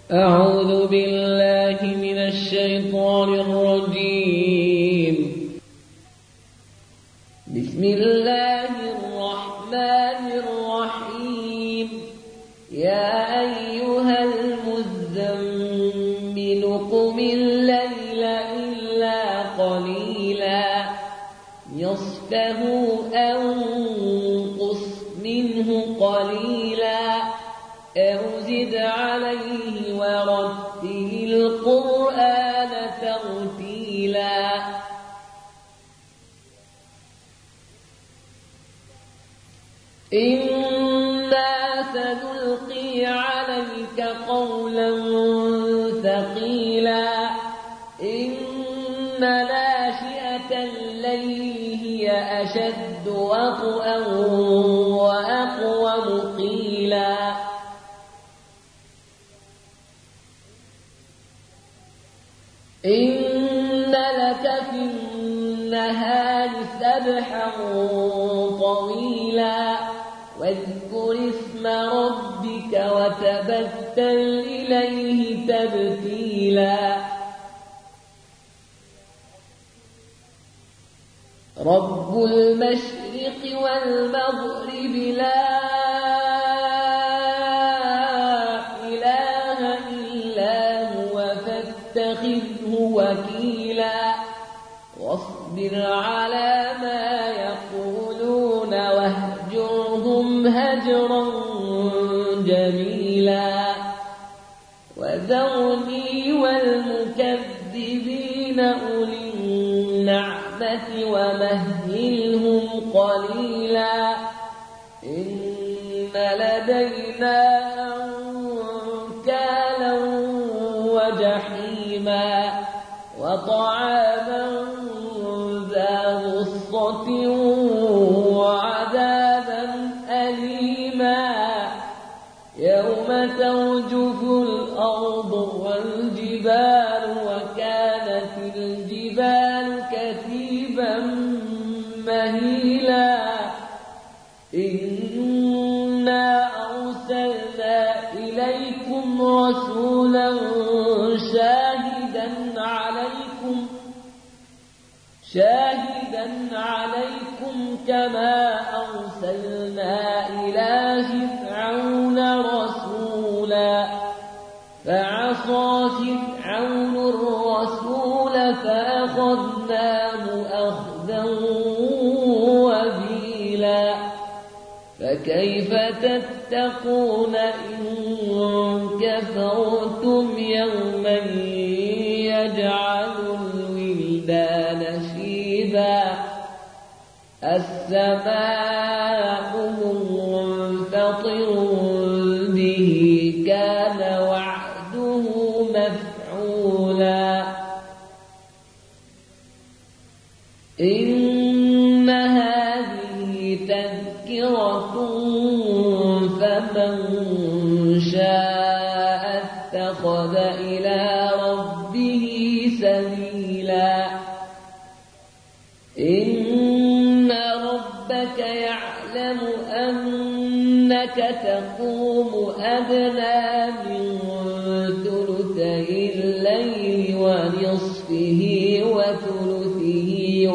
أعوذ بالله من الشيطان الرجيم. بسم الله الرحمن الرحيم. يا أيها المزمل قم الليل إلا قليلا نصفه أو انقص منه قليلا أو زد عليه ورتل القرآن ترتيلا. إنا سنلقي عليك قولا ثقيلا. إن ناشئة الليل هي أشد وطئا وأقوم قيلا. إن لك في النهار سبحا طويلا واذكر اسم ربك وتبتل إليه تبتيلا. رب المشرق والمغرب لا إله إلا هو فاتخذه وكيلا. واصبر على ما يقولون واهجرهم هجرا جميلا. وذرني والمكذبين أولي النعمة ومهلهم قليلا. إن لدينا أنكالا وجحيما وطعاما ذا غصة وعذابا أليما يوم ترجف الأرض والجبال وكانت الجبال كثيبا مهيلا. إنا أرسلنا إليكم رسولا شاهدا عليكم كما أرسلنا إلى فرعون رسولا فعصى فرعون الرسول فأخذناه أخذا وبيلا. فكيف تتقون إن كفرتم يوما يجعل الولدان شيبا. السماء منفطر به كان وعده مفعولا. إن هذه تذكرة فمن شاء اتخذ إلى ربه سبيلا. إن ربك يعلم أنك تقوم أدنى من ثلثي الليل ونصفه وثلثه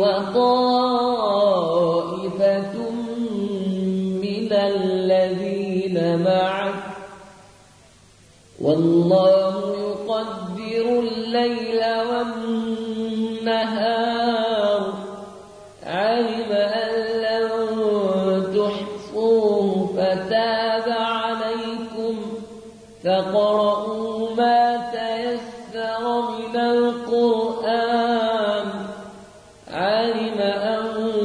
وطائفة من الذين معك والله يقدر الليل والنهار. علم أن لن تحصوه فتاب عليكم فاقرؤوا ما تيسر من القرآن. علم أن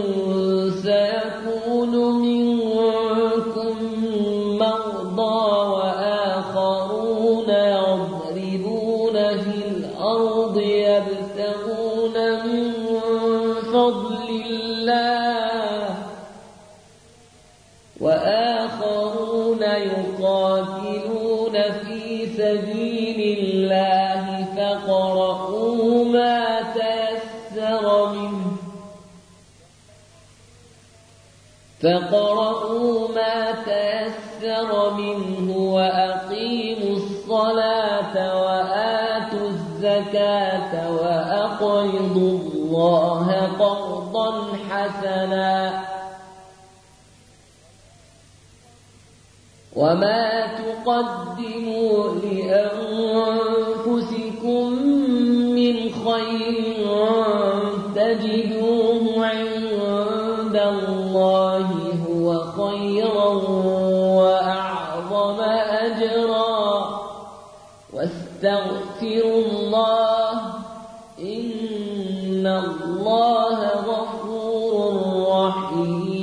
سيكون منكم مرضى وآخرون يضربون في الأرض يبتغون من فضل الله وآخرون يقاتلون في سبيل الله فاقرؤوا ما تيسر منه وأقيموا الصلاة الزكاة وأقرضوا الله قرضا حسنا وما تقدموا لأنفسكم من خير تجدوه عند الله هو خيرا وأعظم أجرا واستغفروا الله إن الله غفور رحيم